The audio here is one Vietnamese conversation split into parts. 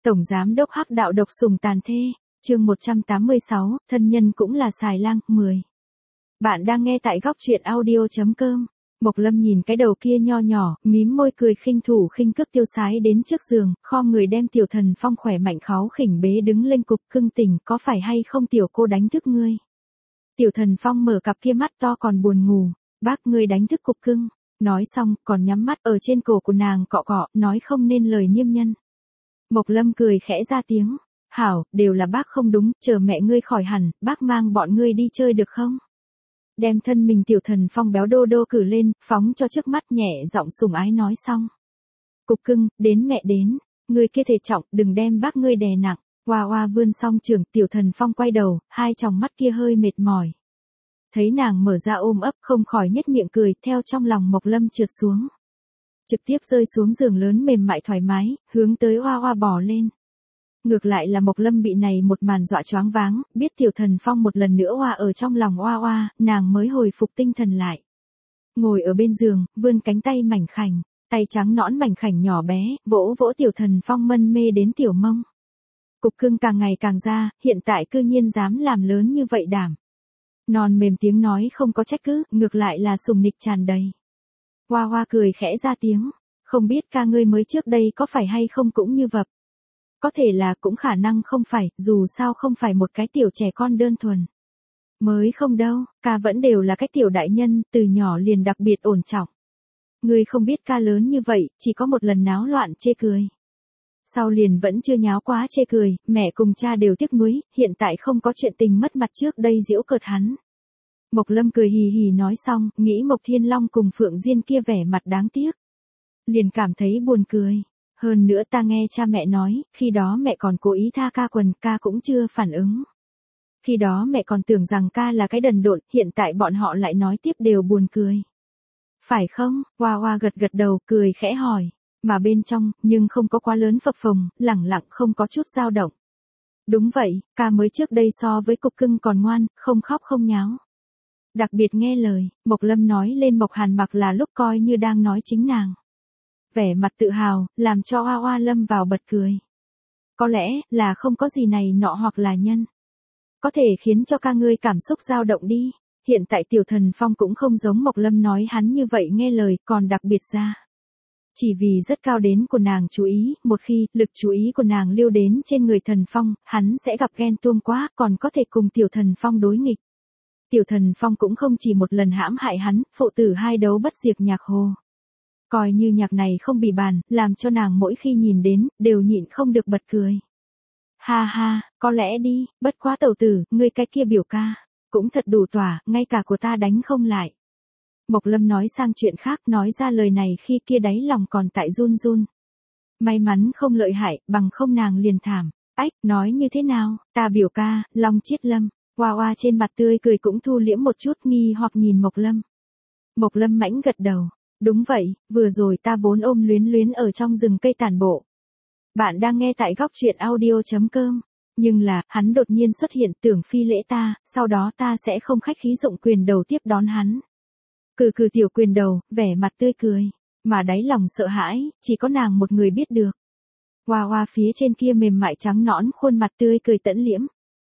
Tổng giám đốc Hắc đạo độc sủng tàn thê, chương 186, thân nhân cũng là xài lang, 10. Bạn đang nghe tại góc truyện audio.com. Mộc Lâm nhìn cái đầu kia nho nhỏ, mím môi cười khinh thủ khinh cước tiêu sái đến trước giường, khom người đem Tiểu Thần Phong khỏe mạnh kháu khỉnh bế đứng lên cục cưng tỉnh, có phải hay không tiểu cô đánh thức ngươi? Tiểu Thần Phong mở cặp kia mắt to còn buồn ngủ, bác ngươi đánh thức cục cưng, nói xong còn nhắm mắt ở trên cổ của nàng cọ cọ, nói không nên lời niêm nhân. Mộc Lâm cười khẽ ra tiếng, hảo, đều là bác không đúng, chờ mẹ ngươi khỏi hẳn, bác mang bọn ngươi đi chơi được không? Đem thân mình Tiểu Thần Phong béo đô đô cử lên, phóng cho trước mắt nhẹ giọng sủng ái nói xong. Cục cưng, đến mẹ đến, ngươi kia thể trọng, đừng đem bác ngươi đè nặng. Hoa hoa vươn xong trường, Tiểu Thần Phong quay đầu, hai tròng mắt kia hơi mệt mỏi. Thấy nàng mở ra ôm ấp, không khỏi nhếch miệng cười, theo trong lòng Mộc Lâm trượt xuống. Trực tiếp rơi xuống giường lớn mềm mại thoải mái, hướng tới hoa hoa bò lên. Ngược lại là Mộc Lâm bị này một màn dọa choáng váng, biết Tiểu Thần Phong một lần nữa hoa ở trong lòng hoa hoa, nàng mới hồi phục tinh thần lại. Ngồi ở bên giường, vươn cánh tay mảnh khảnh, tay trắng nõn mảnh khảnh nhỏ bé, vỗ vỗ Tiểu Thần Phong mân mê đến tiểu mông. Cục cưng càng ngày càng ra, hiện tại cư nhiên dám làm lớn như vậy đảm. Non mềm tiếng nói không có trách cứ, ngược lại là sùng nịch tràn đầy. Hoa hoa cười khẽ ra tiếng, không biết ca ngươi mới trước đây có phải hay không cũng như vập. Có thể là cũng khả năng không phải, dù sao không phải một cái tiểu trẻ con đơn thuần. Mới không đâu, ca vẫn đều là cái tiểu đại nhân, từ nhỏ liền đặc biệt ổn trọng. Ngươi không biết ca lớn như vậy, chỉ có một lần náo loạn chê cười. Sau liền vẫn chưa nháo quá chê cười, mẹ cùng cha đều tiếc nuối, hiện tại không có chuyện tình mất mặt trước đây giễu cợt hắn. Mộc Lâm cười hì hì nói xong, nghĩ Mộc Thiên Long cùng Phượng Diên kia vẻ mặt đáng tiếc. Liền cảm thấy buồn cười. Hơn nữa ta nghe cha mẹ nói, khi đó mẹ còn cố ý tha ca quần, ca cũng chưa phản ứng. Khi đó mẹ còn tưởng rằng ca là cái đần độn, hiện tại bọn họ lại nói tiếp đều buồn cười. Phải không? Hoa hoa gật gật đầu, cười khẽ hỏi. Mà bên trong, nhưng không có quá lớn phập phồng, lẳng lặng không có chút dao động. Đúng vậy, ca mới trước đây so với cục cưng còn ngoan, không khóc không nháo. Đặc biệt nghe lời, Mộc Lâm nói lên Mộc Hàn Mặc là lúc coi như đang nói chính nàng. Vẻ mặt tự hào, làm cho Hoa Hoa lâm vào bật cười. Có lẽ là không có gì này nọ hoặc là nhân. Có thể khiến cho ca ngươi cảm xúc dao động đi. Hiện tại Tiểu Thần Phong cũng không giống Mộc Lâm nói hắn như vậy nghe lời, còn đặc biệt ra. Chỉ vì rất cao đến của nàng chú ý, một khi lực chú ý của nàng lưu đến trên người Thần Phong, hắn sẽ gặp ghen tuông quá, còn có thể cùng Tiểu Thần Phong đối nghịch. Tiểu Thần Phong cũng không chỉ một lần hãm hại hắn, phụ tử hai đấu bất diệt nhạc hồ. Coi như nhạc này không bị bàn, làm cho nàng mỗi khi nhìn đến, đều nhịn không được bật cười. Ha ha, có lẽ đi, bất quá tẩu tử, ngươi cái kia biểu ca, cũng thật đủ tỏa, ngay cả của ta đánh không lại. Mộc Lâm nói sang chuyện khác, nói ra lời này khi kia đáy lòng còn tại run run. May mắn không lợi hại, bằng không nàng liền thảm. Ách, nói như thế nào, ta biểu ca, Long Chiết Lâm. Hoa hoa trên mặt tươi cười cũng thu liễm một chút nghi hoặc nhìn Mộc Lâm. Mộc Lâm mãnh gật đầu. Đúng vậy, vừa rồi ta vốn ôm luyến luyến ở trong rừng cây tản bộ. Bạn đang nghe tại góc truyện audio.com. Nhưng là, hắn đột nhiên xuất hiện tưởng phi lễ ta, sau đó ta sẽ không khách khí dụng quyền đầu tiếp đón hắn. Cừ tiểu quyền đầu, vẻ mặt tươi cười. Mà đáy lòng sợ hãi, chỉ có nàng một người biết được. Hoa hoa phía trên kia mềm mại trắng nõn khuôn mặt tươi cười tẫn liễm.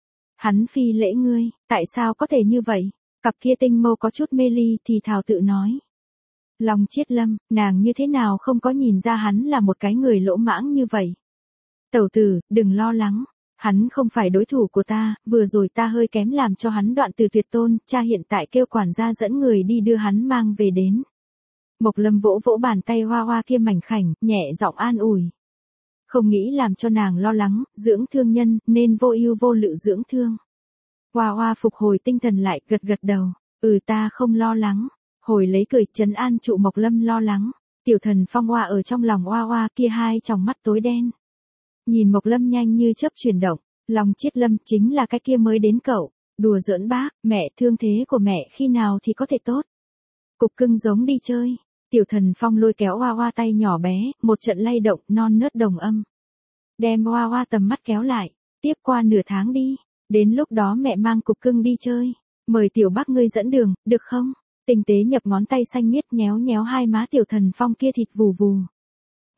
Hắn phi lễ ngươi, tại sao có thể như vậy? Cặp kia tinh mâu có chút mê ly thì thào tự nói. Long Chiết Lâm, nàng như thế nào không có nhìn ra hắn là một cái người lỗ mãng như vậy. Tẩu tử, đừng lo lắng. Hắn không phải đối thủ của ta, vừa rồi ta hơi kém làm cho hắn đoạn từ tuyệt tôn, cha hiện tại kêu quản gia dẫn người đi đưa hắn mang về đến. Mộc Lâm vỗ vỗ bàn tay hoa hoa kia mảnh khảnh, nhẹ giọng an ủi. Không nghĩ làm cho nàng lo lắng, dưỡng thương nhân, nên vô ưu vô lự dưỡng thương. Hoa hoa phục hồi tinh thần lại, gật gật đầu. Ta không lo lắng. Hồi lấy cười trấn an trụ Mộc Lâm lo lắng. Tiểu Thần Phong hoa ở trong lòng hoa hoa kia hai tròng mắt tối đen. Nhìn Mộc Lâm nhanh như chớp chuyển động. Long Chiết Lâm chính là cái kia mới đến cậu. Đùa giỡn bác, mẹ thương thế của mẹ khi nào thì có thể tốt. Cục cưng giống đi chơi. Tiểu Thần Phong lôi kéo hoa hoa tay nhỏ bé, một trận lay động non nớt đồng âm. Đem hoa hoa tầm mắt kéo lại. Tiếp qua nửa tháng đi. Đến lúc đó mẹ mang cục cưng đi chơi. Mời tiểu bác ngươi dẫn đường, được không? Tinh tế nhập ngón tay xanh miết nhéo nhéo hai má Tiểu Thần Phong kia thịt vù vù.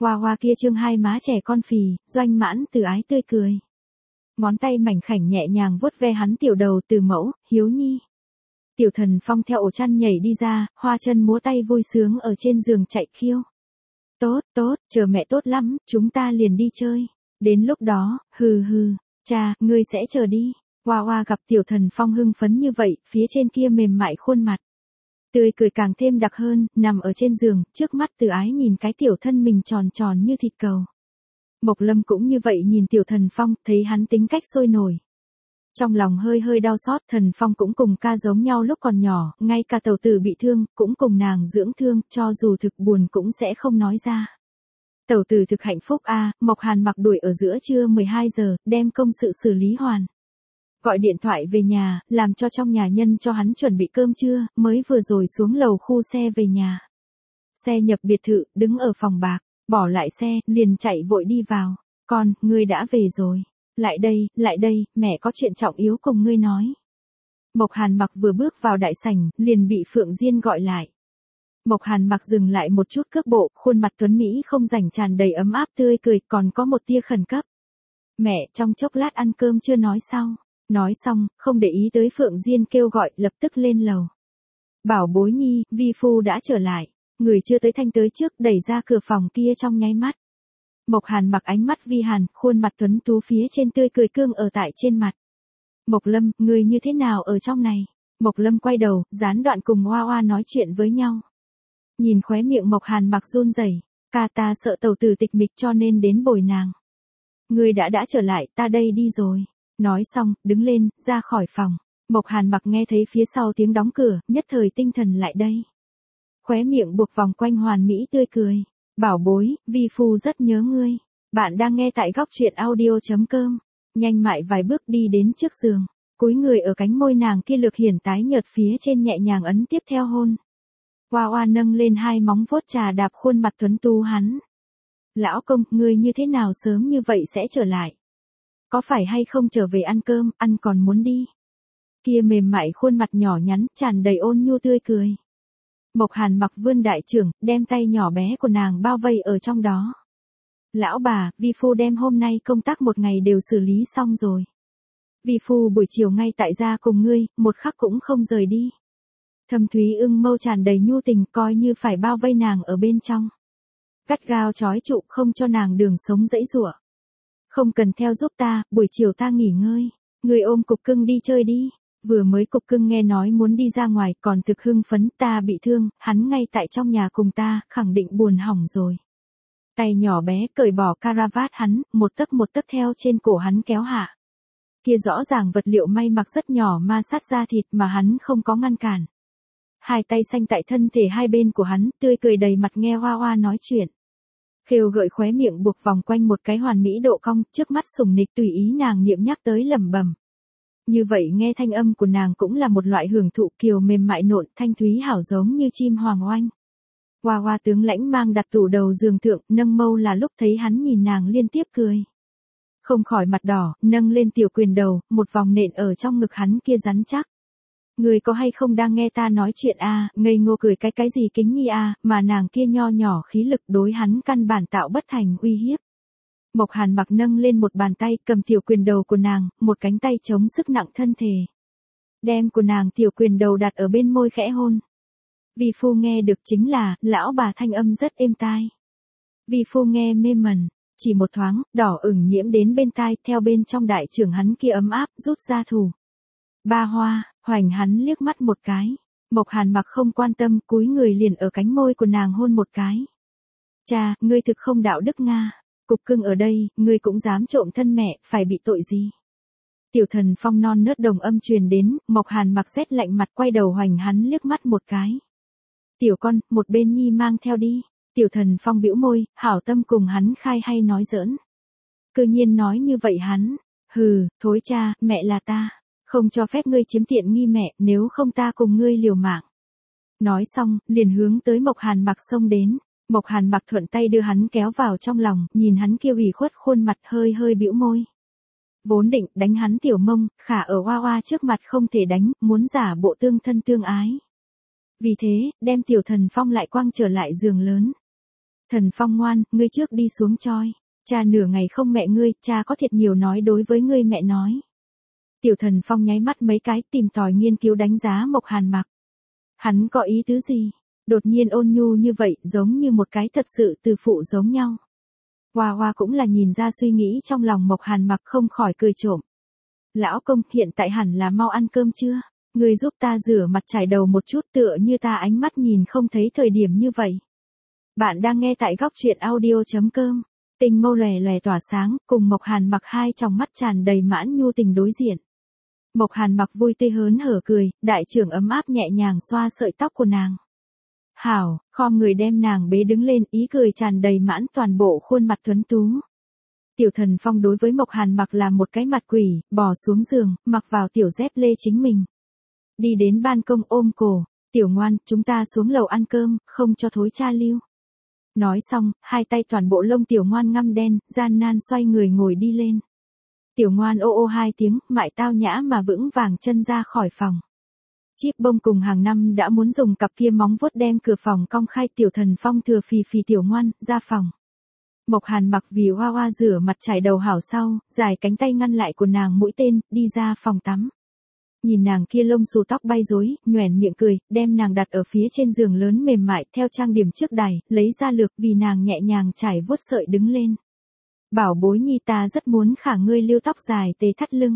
Hoa hoa kia trương hai má trẻ con phì, Doanh Mãn từ ái tươi cười. Ngón tay mảnh khảnh nhẹ nhàng vuốt ve hắn tiểu đầu Từ Mẫu, Hiếu Nhi. Tiểu Thần Phong theo ổ chăn nhảy đi ra, hoa chân múa tay vui sướng ở trên giường chạy khiêu. Tốt, tốt, chờ mẹ tốt lắm, chúng ta liền đi chơi. Đến lúc đó, hừ hừ, cha, ngươi sẽ chờ đi. Hoa hoa gặp Tiểu Thần Phong hưng phấn như vậy, phía trên kia mềm mại khuôn mặt. Tươi cười càng thêm đặc hơn, nằm ở trên giường, trước mắt Từ ái nhìn cái tiểu thân mình tròn tròn như thịt cầu. Mộc Lâm cũng như vậy nhìn Tiểu Thần Phong, thấy hắn tính cách sôi nổi. Trong lòng hơi hơi đau xót, Thần Phong cũng cùng ca giống nhau lúc còn nhỏ, ngay cả tẩu tử bị thương, cũng cùng nàng dưỡng thương, cho dù thực buồn cũng sẽ không nói ra. Tẩu tử thực hạnh phúc a. Mộc Hàn mặc đuổi ở giữa trưa 12 giờ, đem công sự xử lý hoàn. Gọi điện thoại về nhà, làm cho trong nhà nhân cho hắn chuẩn bị cơm trưa, mới vừa rồi xuống lầu khu xe về nhà. Xe nhập biệt thự, đứng ở phòng bạc, bỏ lại xe, liền chạy vội đi vào. Con, ngươi đã về rồi. Lại đây, mẹ có chuyện trọng yếu cùng ngươi nói. Mộc Hàn mặc vừa bước vào đại sảnh, liền bị Phượng Diên gọi lại. Mộc Hàn mặc dừng lại một chút cước bộ, khuôn mặt tuấn Mỹ không rảnh tràn đầy ấm áp tươi cười, còn có một tia khẩn cấp. Mẹ, trong chốc lát ăn cơm chưa nói sau. Nói xong, không để ý tới Phượng Diên kêu gọi, lập tức lên lầu. Bảo bối nhi, vi phu đã trở lại. Người chưa tới thanh tới trước, đẩy ra cửa phòng kia trong nháy mắt. Mộc Hàn mặc ánh mắt vi hàn, khuôn mặt tuấn tú phía trên tươi cười cương ở tại trên mặt. Mộc Lâm, người như thế nào ở trong này? Mộc Lâm quay đầu, gián đoạn cùng Hoa Hoa nói chuyện với nhau. Nhìn khóe miệng Mộc Hàn mặc run rẩy, ca ta sợ tẩu tử tịch mịch cho nên đến bồi nàng. Người đã trở lại, ta đây đi rồi. Nói xong, đứng lên, ra khỏi phòng. Mộc Hàn mặc nghe thấy phía sau tiếng đóng cửa, nhất thời tinh thần lại đây. Khóe miệng buộc vòng quanh hoàn mỹ tươi cười. Bảo bối, vi phu rất nhớ ngươi. Bạn đang nghe tại góc truyện audio.com. Nhanh mại vài bước đi đến trước giường. Cúi người ở cánh môi nàng kia lược hiển tái nhợt phía trên nhẹ nhàng ấn tiếp theo hôn. Hoa Hoa nâng lên hai móng vuốt trà đạp khuôn mặt tuấn tú hắn. Lão công, ngươi như thế nào sớm như vậy sẽ trở lại? Có phải hay không trở về ăn cơm, ăn còn muốn đi? Kia mềm mại khuôn mặt nhỏ nhắn, tràn đầy ôn nhu tươi cười. Mộc Hàn mặc vươn đại trưởng, đem tay nhỏ bé của nàng bao vây ở trong đó. Lão bà, vi phu đem hôm nay công tác một ngày đều xử lý xong rồi. Vi phu buổi chiều ngay tại gia cùng ngươi, một khắc cũng không rời đi. Thâm thúy ưng mâu tràn đầy nhu tình, coi như phải bao vây nàng ở bên trong. Gắt gao trói trụ, không cho nàng đường sống dãy giụa. Không cần theo giúp ta, buổi chiều ta nghỉ ngơi. Ngươi ôm cục cưng đi chơi đi. Vừa mới cục cưng nghe nói muốn đi ra ngoài, còn thực hưng phấn, ta bị thương, hắn ngay tại trong nhà cùng ta, khẳng định buồn hỏng rồi. Tay nhỏ bé cởi bỏ caravat hắn, một tấc theo trên cổ hắn kéo hạ. Kia rõ ràng vật liệu may mặc rất nhỏ ma sát da thịt mà hắn không có ngăn cản. Hai tay xanh tại thân thể hai bên của hắn, tươi cười đầy mặt nghe Hoa Hoa nói chuyện. Khều gợi khóe miệng buộc vòng quanh một cái hoàn mỹ độ cong, trước mắt sùng nịch tùy ý nàng niệm nhắc tới lẩm bẩm. Như vậy nghe thanh âm của nàng cũng là một loại hưởng thụ, kiều mềm mại nộn, thanh thúy hảo giống như chim hoàng oanh. Hoa Hoa tướng lãnh mang đặt tủ đầu giường thượng, nâng mâu là lúc thấy hắn nhìn nàng liên tiếp cười. Không khỏi mặt đỏ, nâng lên tiểu quyền đầu, một vòng nện ở trong ngực hắn kia rắn chắc. Người có hay không đang nghe ta nói chuyện a? Ngây ngô cười cái gì kính nhi a, mà nàng kia nho nhỏ khí lực đối hắn căn bản tạo bất thành uy hiếp. Mộc Hàn mặc nâng lên một bàn tay, cầm tiểu quyền đầu của nàng, một cánh tay chống sức nặng thân thể. Đem của nàng tiểu quyền đầu đặt ở bên môi khẽ hôn. Vi phu nghe được chính là, lão bà thanh âm rất êm tai. Vi phu nghe mê mẩn, chỉ một thoáng, đỏ ửng nhiễm đến bên tai, theo bên trong đại trưởng hắn kia ấm áp, rút ra thủ. Ba hoa, hoành hắn liếc mắt một cái. Mộc Hàn mặc không quan tâm, cúi người liền ở cánh môi của nàng hôn một cái. Cha, ngươi thực không đạo đức Nga. Cục cưng ở đây, ngươi cũng dám trộm thân mẹ, phải bị tội gì? Tiểu Thần Phong non nớt đồng âm truyền đến, Mộc Hàn mặc rét lạnh mặt quay đầu hoành hắn liếc mắt một cái. Tiểu con, một bên nhi mang theo đi. Tiểu Thần Phong bĩu môi, hảo tâm cùng hắn khai hay nói giỡn. Cư nhiên nói như vậy hắn. Hừ, thối cha, mẹ là ta. Không cho phép ngươi chiếm tiện nghi mẹ, nếu không ta cùng ngươi liều mạng. Nói xong, liền hướng tới Mộc Hàn mặc xông đến. Mộc Hàn mặc thuận tay đưa hắn kéo vào trong lòng, nhìn hắn kia ủy khuất khuôn mặt hơi hơi bĩu môi. Vốn định đánh hắn tiểu mông, khả ở Hoa Hoa trước mặt không thể đánh, muốn giả bộ tương thân tương ái. Vì thế, đem Tiểu Thần Phong lại quăng trở lại giường lớn. Thần Phong ngoan, ngươi trước đi xuống choi. Cha nửa ngày không mẹ ngươi, cha có thiệt nhiều nói đối với ngươi mẹ nói. Tiểu Thần Phong nháy mắt mấy cái tìm tòi nghiên cứu đánh giá Mộc Hàn Mặc. Hắn có ý tứ gì? Đột nhiên ôn nhu như vậy, giống như một cái thật sự từ phụ giống nhau. Hoa Hoa cũng là nhìn ra suy nghĩ trong lòng Mộc Hàn Mặc, không khỏi cười trộm. Lão công, hiện tại hẳn là mau ăn cơm chưa? Ngươi giúp ta rửa mặt chải đầu một chút, tựa như ta ánh mắt nhìn không thấy thời điểm như vậy. Bạn đang nghe tại góc truyện audio.com. Tinh mâu lòe lòe tỏa sáng, cùng Mộc Hàn Mặc hai tròng mắt tràn đầy mãn nhu tình đối diện. Mộc Hàn Mặc vui tươi hớn hở cười, đại trưởng ấm áp nhẹ nhàng xoa sợi tóc của nàng. Hảo, khom người đem nàng bế đứng lên, ý cười tràn đầy mãn toàn bộ khuôn mặt tuấn tú. Tiểu Thần Phong đối với Mộc Hàn Mặc là một cái mặt quỷ, bò xuống giường, mặc vào tiểu dép lê chính mình. Đi đến ban công ôm cổ, tiểu ngoan, chúng ta xuống lầu ăn cơm, không cho thối cha lưu. Nói xong, hai tay toàn bộ lông tiểu ngoan ngăm đen, gian nan xoay người ngồi đi lên. Tiểu ngoan ô ô hai tiếng, mại tao nhã mà vững vàng chân ra khỏi phòng. Chip bông cùng hàng năm đã muốn dùng cặp kia móng vuốt đem cửa phòng cong khai. Tiểu Thần Phong thừa phì phì tiểu ngoan, ra phòng. Mộc Hàn Mặc vì Hoa Hoa rửa mặt chải đầu hảo sau, dài cánh tay ngăn lại của nàng mũi tên, đi ra phòng tắm. Nhìn nàng kia lông xù tóc bay rối, nhoẻn miệng cười, đem nàng đặt ở phía trên giường lớn mềm mại, theo trang điểm trước đài, lấy ra lược vì nàng nhẹ nhàng trải vuốt sợi đứng lên. Bảo bối nhi, ta rất muốn khả ngươi lưu tóc dài tê thắt lưng.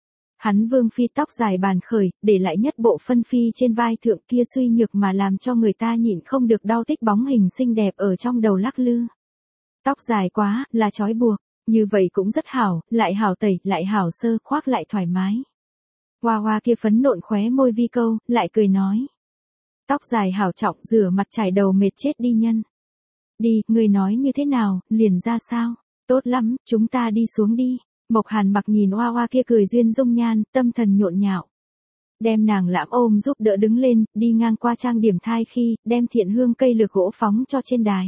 Hắn vương phi tóc dài bàn khởi, để lại nhất bộ phân phi trên vai thượng, kia suy nhược mà làm cho người ta nhịn không được đau tích bóng hình xinh đẹp ở trong đầu lắc lư. Tóc dài quá, là trói buộc, như vậy cũng rất hảo, lại hảo tẩy, lại hảo sơ, khoác lại thoải mái. Hoa Hoa kia phấn nộn khóe môi vi câu, lại cười nói. Tóc dài hảo trọng, rửa mặt chải đầu mệt chết đi nhân. Đi, người nói như thế nào, liền ra sao? Tốt lắm, chúng ta đi xuống đi. Mộc Hàn Mặc nhìn Hoa Hoa kia cười duyên dung nhan, tâm thần nhộn nhạo. Đem nàng lãm ôm giúp đỡ đứng lên, đi ngang qua trang điểm thai khi, đem thiện hương cây lược gỗ phóng cho trên đài.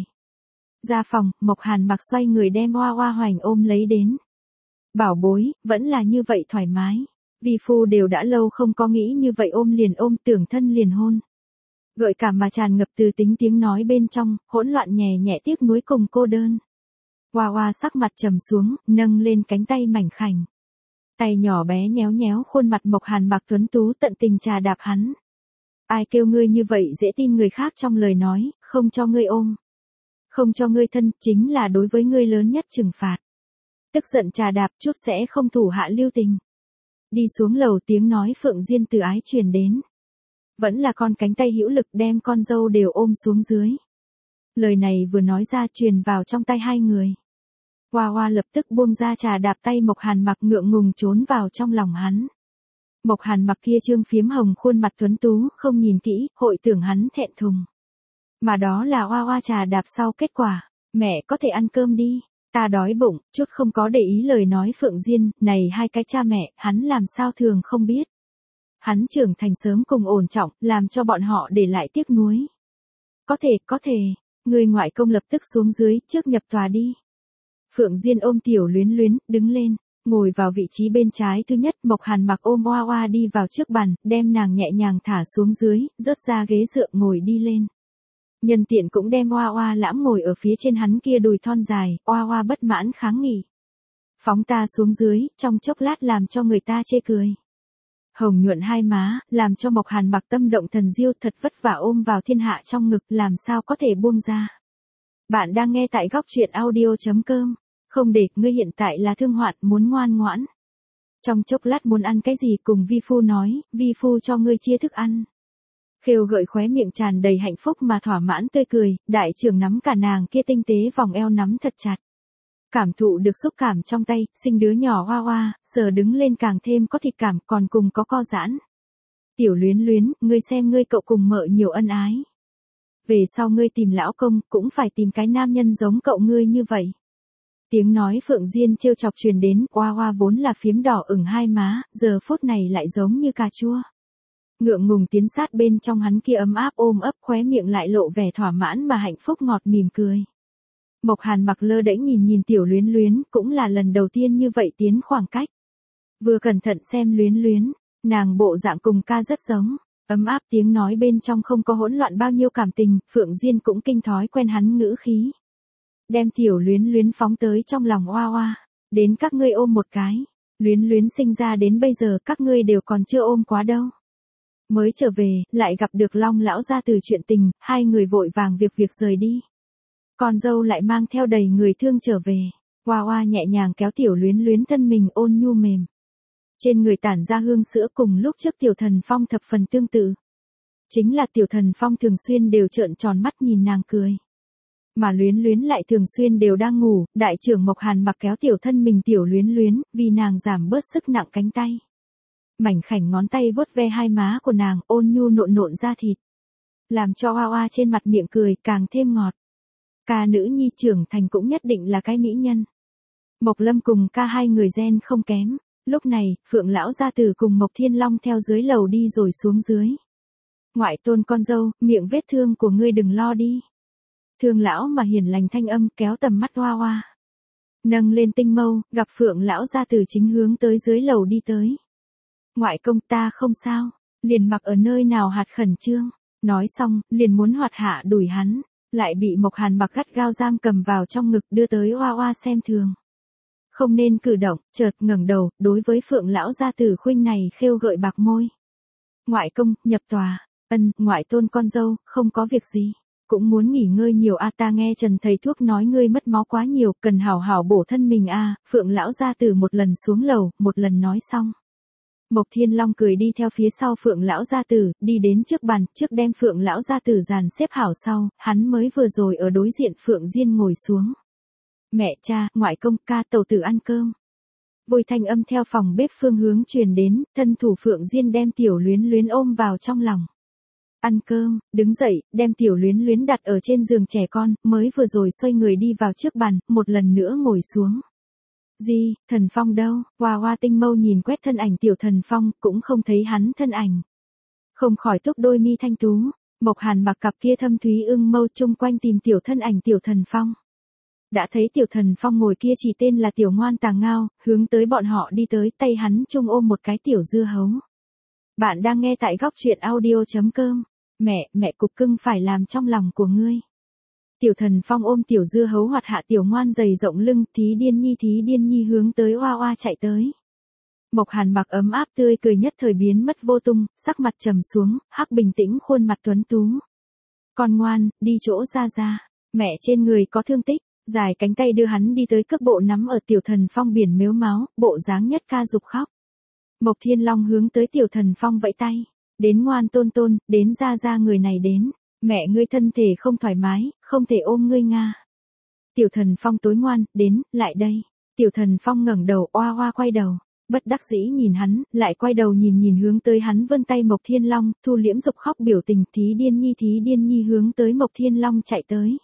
Ra phòng, Mộc Hàn Mặc xoay người đem Hoa Hoa hoành ôm lấy đến. Bảo bối, vẫn là như vậy thoải mái. Vi phu đều đã lâu không có nghĩ như vậy, ôm liền ôm, tưởng thân liền hôn. Gợi cảm mà tràn ngập từ tính tiếng nói bên trong, hỗn loạn nhẹ nhẹ tiếc nuối cùng cô đơn. Hoa Hoa sắc mặt trầm xuống, nâng lên cánh tay mảnh khảnh. Tay nhỏ bé nhéo nhéo khuôn mặt Mộc Hàn Mặc tuấn tú, tận tình trà đạp hắn. Ai kêu ngươi như vậy dễ tin người khác trong lời nói, không cho ngươi ôm. Không cho ngươi thân, chính là đối với ngươi lớn nhất trừng phạt. Tức giận trà đạp chút sẽ không thủ hạ lưu tình. Đi xuống lầu, tiếng nói Phượng Diên từ ái truyền đến. Vẫn là con cánh tay hữu lực đem con dâu đều ôm xuống dưới. Lời này vừa nói ra truyền vào trong tay hai người. Hoa Hoa lập tức buông ra trà đạp tay Mộc Hàn Mặc, ngượng ngùng trốn vào trong lòng hắn. Mộc Hàn Mặc kia trương phiếm hồng khuôn mặt tuấn tú, không nhìn kỹ, hội tưởng hắn thẹn thùng. Mà đó là Hoa Hoa trà đạp sau kết quả. Mẹ có thể ăn cơm đi. Ta đói bụng, chút không có để ý lời nói Phượng Diên, này hai cái cha mẹ, hắn làm sao thường không biết. Hắn trưởng thành sớm cùng ổn trọng, làm cho bọn họ để lại tiếc nuối. Có thể, người ngoại công lập tức xuống dưới, trước nhập tòa đi. Phượng Diên ôm Tiểu Luyến Luyến, đứng lên, ngồi vào vị trí bên trái thứ nhất. Mộc Hàn Mặc ôm Hoa Hoa đi vào trước bàn, đem nàng nhẹ nhàng thả xuống dưới, rớt ra ghế dựa ngồi đi lên. Nhân tiện cũng đem Hoa Hoa lãm ngồi ở phía trên hắn kia đùi thon dài. Hoa Hoa bất mãn kháng nghị. Phóng ta xuống dưới, trong chốc lát làm cho người ta chê cười. Hồng nhuận hai má, làm cho Mộc Hàn Mặc tâm động thần diêu, thật vất vả ôm vào thiên hạ trong ngực, làm sao có thể buông ra. Bạn đang nghe tại góc truyện audio.com. Không để, ngươi hiện tại là thương hoạn, muốn ngoan ngoãn. Trong chốc lát muốn ăn cái gì cùng vi phu nói, vi phu cho ngươi chia thức ăn. Khêu gợi khóe miệng tràn đầy hạnh phúc mà thỏa mãn tươi cười, đại trưởng nắm cả nàng kia tinh tế vòng eo nắm thật chặt. Cảm thụ được xúc cảm trong tay, sinh đứa nhỏ Hoa Hoa, sờ đứng lên càng thêm có thịt cảm, còn cùng có co giãn. Tiểu Luyến Luyến, ngươi xem ngươi cậu cùng mợ nhiều ân ái. Về sau ngươi tìm lão công, cũng phải tìm cái nam nhân giống cậu ngươi như vậy. Tiếng nói Phượng Diên trêu chọc truyền đến, Hoa Hoa vốn là phiếm đỏ ửng hai má, giờ phút này lại giống như cà chua. Ngượng ngùng tiến sát bên trong hắn kia ấm áp ôm ấp, khóe miệng lại lộ vẻ thỏa mãn mà hạnh phúc ngọt mỉm cười. Mộc Hàn Mặc lơ đễnh nhìn Tiểu Luyến Luyến, cũng là lần đầu tiên như vậy tiến khoảng cách. Vừa cẩn thận xem Luyến Luyến, nàng bộ dạng cùng ca rất giống, ấm áp tiếng nói bên trong không có hỗn loạn bao nhiêu cảm tình. Phượng Diên cũng kinh thói quen hắn ngữ khí. đem tiểu luyến luyến phóng tới trong lòng Hoa Hoa. Đến các ngươi ôm một cái. Luyến luyến sinh ra đến bây giờ các ngươi đều còn chưa ôm quá đâu. Mới trở về, lại gặp được Long lão gia từ chuyện tình, hai người vội vàng việc rời đi. Con dâu lại mang theo đầy người thương trở về. Hoa Hoa nhẹ nhàng kéo tiểu luyến luyến thân mình ôn nhu mềm. Trên người tản ra hương sữa cùng lúc trước Tiểu Thần Phong thập phần tương tự. Chính là Tiểu Thần Phong thường xuyên đều trợn tròn mắt nhìn nàng cười. Mà luyến luyến lại thường xuyên đều đang ngủ, đại trưởng Mộc Hàn mặc kéo tiểu thân mình tiểu luyến luyến, vì nàng giảm bớt sức nặng cánh tay. Mảnh khảnh ngón tay vuốt ve hai má của nàng, ôn nhu nộn nộn da thịt. Làm cho Hoa Hoa trên mặt miệng cười càng thêm ngọt. Ca nữ nhi trưởng thành cũng nhất định là cái mỹ nhân. Mộc Lâm cùng ca hai người gen không kém. Lúc này, Phượng lão gia tử cùng Mộc Thiên Long theo dưới lầu đi rồi xuống dưới. Ngoại tôn con dâu, miệng vết thương của ngươi đừng lo đi. Thương lão mà hiền lành thanh âm kéo tầm mắt Hoa Hoa. Nâng lên tinh mâu, gặp Phượng lão gia tử chính hướng tới dưới lầu đi tới. Ngoại công ta không sao, liền mặc ở nơi nào hạt khẩn trương. Nói xong, liền muốn hoạt hạ đuổi hắn, lại bị Mộc Hàn mặc gắt gao giam cầm vào trong ngực đưa tới Hoa Hoa xem thường. Không nên cử động, chợt ngẩng đầu, đối với Phượng lão gia tử khuynh này khêu gợi bạc môi. Ngoại công, nhập tòa, ngoại tôn con dâu, không có việc gì. Cũng muốn nghỉ ngơi nhiều ta nghe Trần thầy thuốc nói ngươi mất máu quá nhiều, cần hảo hảo bổ thân mình Phượng lão gia tử một lần xuống lầu, một lần nói xong. Mộc Thiên Long cười đi theo phía sau Phượng lão gia tử, đi đến trước bàn, trước đem Phượng lão gia tử dàn xếp hảo sau, hắn mới vừa rồi ở đối diện Phượng Diên ngồi xuống. Mẹ cha, ngoại công, ca tẩu tử ăn cơm. Vui thanh âm theo phòng bếp phương hướng truyền đến, thân thủ Phượng Diên đem tiểu luyến luyến ôm vào trong lòng. Ăn cơm, đứng dậy, đem tiểu luyến luyến đặt ở trên giường trẻ con, mới vừa rồi xoay người đi vào trước bàn, một lần nữa ngồi xuống. Gì, Thần Phong đâu? Hoa Hoa tinh mâu nhìn quét thân ảnh Tiểu Thần Phong, cũng không thấy hắn thân ảnh. Không khỏi thúc đôi mi thanh tú, Mộc Hàn mặc cặp kia thâm thúy ưng mâu chung quanh tìm tiểu thân ảnh Tiểu Thần Phong. Đã thấy Tiểu Thần Phong ngồi kia chỉ tên là Tiểu Ngoan Tà Ngao, hướng tới bọn họ đi tới, tay hắn chung ôm một cái tiểu dưa hấu. Bạn đang nghe tại góc truyện audio.com. Mẹ cục cưng phải làm trong lòng của ngươi. Tiểu Thần Phong ôm tiểu dưa hấu hoạt hạ tiểu ngoan dày rộng lưng, thí điên nhi hướng tới Hoa Hoa chạy tới. Mộc Hàn mặc ấm áp tươi cười nhất thời biến mất vô tung, sắc mặt trầm xuống, hắc bình tĩnh khuôn mặt tuấn tú. Con ngoan, đi chỗ ra, mẹ trên người có thương tích, dài cánh tay đưa hắn đi tới cước bộ nắm ở Tiểu Thần Phong biển mếu máo, bộ dáng nhất ca dục khóc. Mộc Thiên Long hướng tới Tiểu Thần Phong vẫy tay. Đến ngoan tôn, đến ra người này đến. Mẹ ngươi thân thể không thoải mái, không thể ôm ngươi nga. Tiểu Thần Phong tối ngoan, đến, lại đây. Tiểu Thần Phong ngẩng đầu, Hoa Hoa quay đầu. Bất đắc dĩ nhìn hắn, lại quay đầu nhìn hướng tới hắn vươn tay Mộc Thiên Long, thu liễm dục khóc biểu tình, thí điên nhi hướng tới Mộc Thiên Long chạy tới.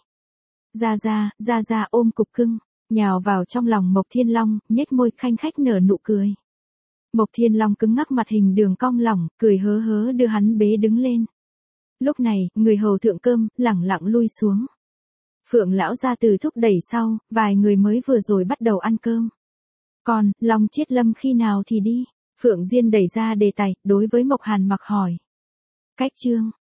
Ra ôm cục cưng, nhào vào trong lòng Mộc Thiên Long, nhếch môi khanh khách nở nụ cười. Mộc Thiên Long cứng ngắc mặt hình đường cong lỏng, cười hớ hớ đưa hắn bế đứng lên. Lúc này, người hầu thượng cơm, lẳng lặng lui xuống. Phượng lão gia từ thúc đẩy sau, vài người mới vừa rồi bắt đầu ăn cơm. Còn, Long Chiết Lâm khi nào thì đi? Phượng Diên đẩy ra đề tài, đối với Mộc Hàn mặc hỏi. Cách chương,